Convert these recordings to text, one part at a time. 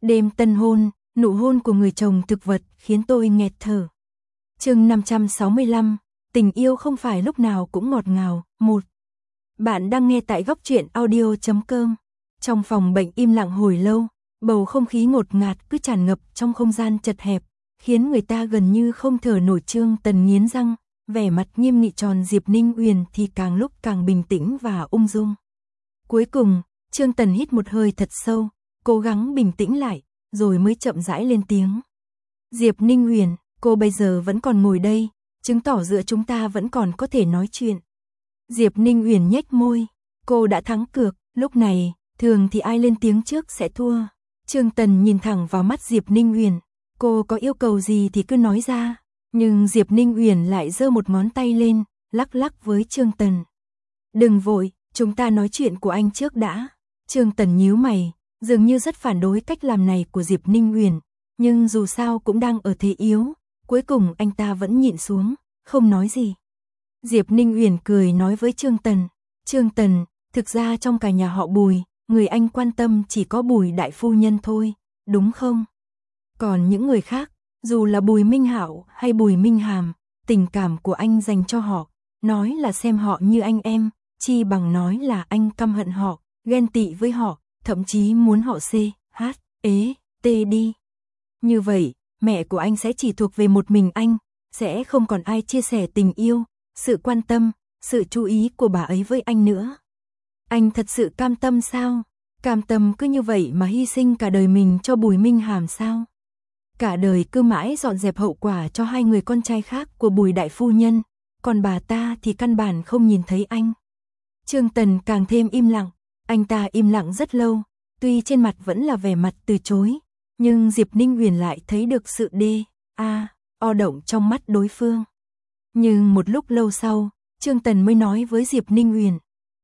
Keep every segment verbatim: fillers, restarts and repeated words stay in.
Đêm tân hôn, nụ hôn của người chồng thực vật khiến tôi nghẹt thở. Chương năm trăm sáu mươi lăm, tình yêu không phải lúc nào cũng ngọt ngào. Một. Bạn đang nghe tại góc truyện audio chấm com. Trong phòng bệnh im lặng hồi lâu, bầu không khí ngột ngạt cứ tràn ngập trong không gian chật hẹp, khiến người ta gần như không thở nổi. Trương Tần nghiến răng, vẻ mặt nghiêm nghị, tròn Diệp Ninh Uyển thì càng lúc càng bình tĩnh và ung dung. Cuối cùng, Trương Tần hít một hơi thật sâu, cố gắng bình tĩnh lại, rồi mới chậm rãi lên tiếng. Diệp Ninh Uyển, cô bây giờ vẫn còn ngồi đây, chứng tỏ giữa chúng ta vẫn còn có thể nói chuyện. Diệp Ninh Uyển nhếch môi, cô đã thắng cược, lúc này, thường thì ai lên tiếng trước sẽ thua. Trương Tần nhìn thẳng vào mắt Diệp Ninh Uyển, cô có yêu cầu gì thì cứ nói ra. Nhưng Diệp Ninh Uyển lại giơ một ngón tay lên, lắc lắc với Trương Tần. Đừng vội, chúng ta nói chuyện của anh trước đã. Trương Tần nhíu mày, dường như rất phản đối cách làm này của Diệp Ninh Uyển, nhưng dù sao cũng đang ở thế yếu, cuối cùng anh ta vẫn nhịn xuống, không nói gì. Diệp Ninh Uyển cười nói với Trương Tần, Trương Tần, thực ra trong cả nhà họ Bùi, người anh quan tâm chỉ có Bùi đại phu nhân thôi, đúng không? Còn những người khác, dù là Bùi Minh Hạo hay Bùi Minh Hàm, tình cảm của anh dành cho họ, nói là xem họ như anh em, chi bằng nói là anh căm hận họ, ghen tị với họ, thậm chí muốn họ C, H, ế, T đi. Như vậy, mẹ của anh sẽ chỉ thuộc về một mình anh, sẽ không còn ai chia sẻ tình yêu, sự quan tâm, sự chú ý của bà ấy với anh nữa. Anh thật sự cam tâm sao? Cam tâm cứ như vậy mà hy sinh cả đời mình cho Bùi Minh Hàm sao? Cả đời cứ mãi dọn dẹp hậu quả cho hai người con trai khác của Bùi đại phu nhân, còn bà ta thì căn bản không nhìn thấy anh. Trương Tần càng thêm im lặng, anh ta im lặng rất lâu, tuy trên mặt vẫn là vẻ mặt từ chối, nhưng Diệp Ninh Uyển lại thấy được sự đê, a, o động trong mắt đối phương. Nhưng một lúc lâu sau, Trương Tần mới nói với Diệp Ninh Uyển,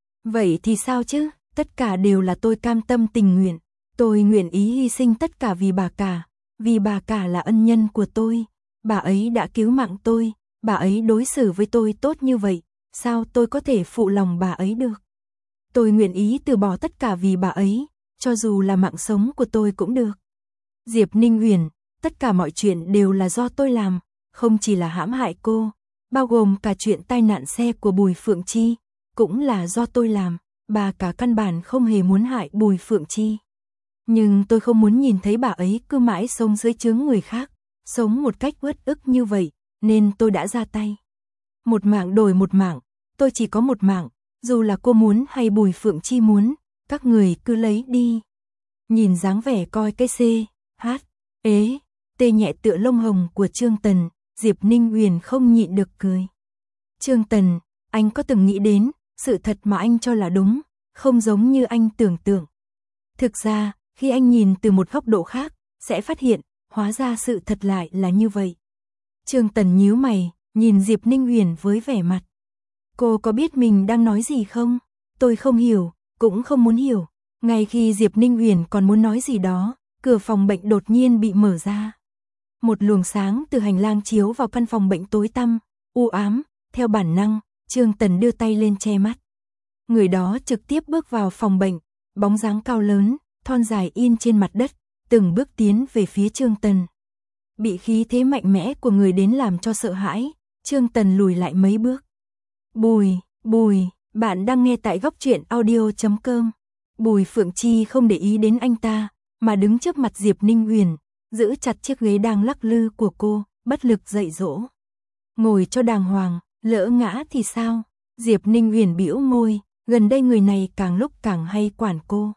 vậy thì sao chứ, tất cả đều là tôi cam tâm tình nguyện, tôi nguyện ý hy sinh tất cả vì bà cả, vì bà cả là ân nhân của tôi, bà ấy đã cứu mạng tôi, bà ấy đối xử với tôi tốt như vậy, sao tôi có thể phụ lòng bà ấy được? Tôi nguyện ý từ bỏ tất cả vì bà ấy, cho dù là mạng sống của tôi cũng được. Diệp Ninh Uyển, tất cả mọi chuyện đều là do tôi làm, không chỉ là hãm hại cô, bao gồm cả chuyện tai nạn xe của Bùi Phượng Chi, cũng là do tôi làm, bà cả căn bản không hề muốn hại Bùi Phượng Chi. Nhưng tôi không muốn nhìn thấy bà ấy cứ mãi sống dưới trướng người khác, sống một cách uất ức như vậy, nên tôi đã ra tay. Một mạng đổi một mạng, tôi chỉ có một mạng, dù là cô muốn hay Bùi Phượng Chi muốn, các người cứ lấy đi. Nhìn dáng vẻ coi cái C, H, ế, tê nhẹ tựa lông hồng của Trương Tần, Diệp Ninh Uyển không nhịn được cười. Trương Tần, anh có từng nghĩ đến, sự thật mà anh cho là đúng, không giống như anh tưởng tượng. Thực ra, khi anh nhìn từ một góc độ khác, sẽ phát hiện, hóa ra sự thật lại là như vậy. Trương Tần nhíu mày, nhìn Diệp Ninh Uyển với vẻ mặt. Cô có biết mình đang nói gì không? Tôi không hiểu, cũng không muốn hiểu. Ngay khi Diệp Ninh Uyển còn muốn nói gì đó, cửa phòng bệnh đột nhiên bị mở ra. Một luồng sáng từ hành lang chiếu vào căn phòng bệnh tối tăm, u ám, theo bản năng, Trương Tần đưa tay lên che mắt. Người đó trực tiếp bước vào phòng bệnh, bóng dáng cao lớn, thon dài in trên mặt đất, từng bước tiến về phía Trương Tần. Bị khí thế mạnh mẽ của người đến làm cho sợ hãi, Trương Tần lùi lại mấy bước. Bùi, Bùi, bạn đang nghe tại góc truyện audio chấm com. Bùi Phượng Chi không để ý đến anh ta, mà đứng trước mặt Diệp Ninh Uyển, giữ chặt chiếc ghế đang lắc lư của cô, bất lực dạy dỗ. Ngồi cho đàng hoàng, lỡ ngã thì sao? Diệp Ninh Uyển bĩu môi, gần đây người này càng lúc càng hay quản cô.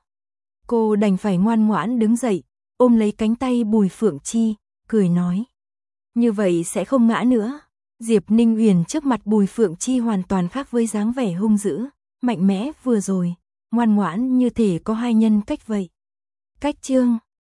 Cô đành phải ngoan ngoãn đứng dậy, ôm lấy cánh tay Bùi Phượng Chi, cười nói. Như vậy sẽ không ngã nữa. Diệp Ninh Uyển trước mặt Bùi Phượng Chi hoàn toàn khác với dáng vẻ hung dữ, mạnh mẽ vừa rồi, ngoan ngoãn như thể có hai nhân cách vậy. Cách chương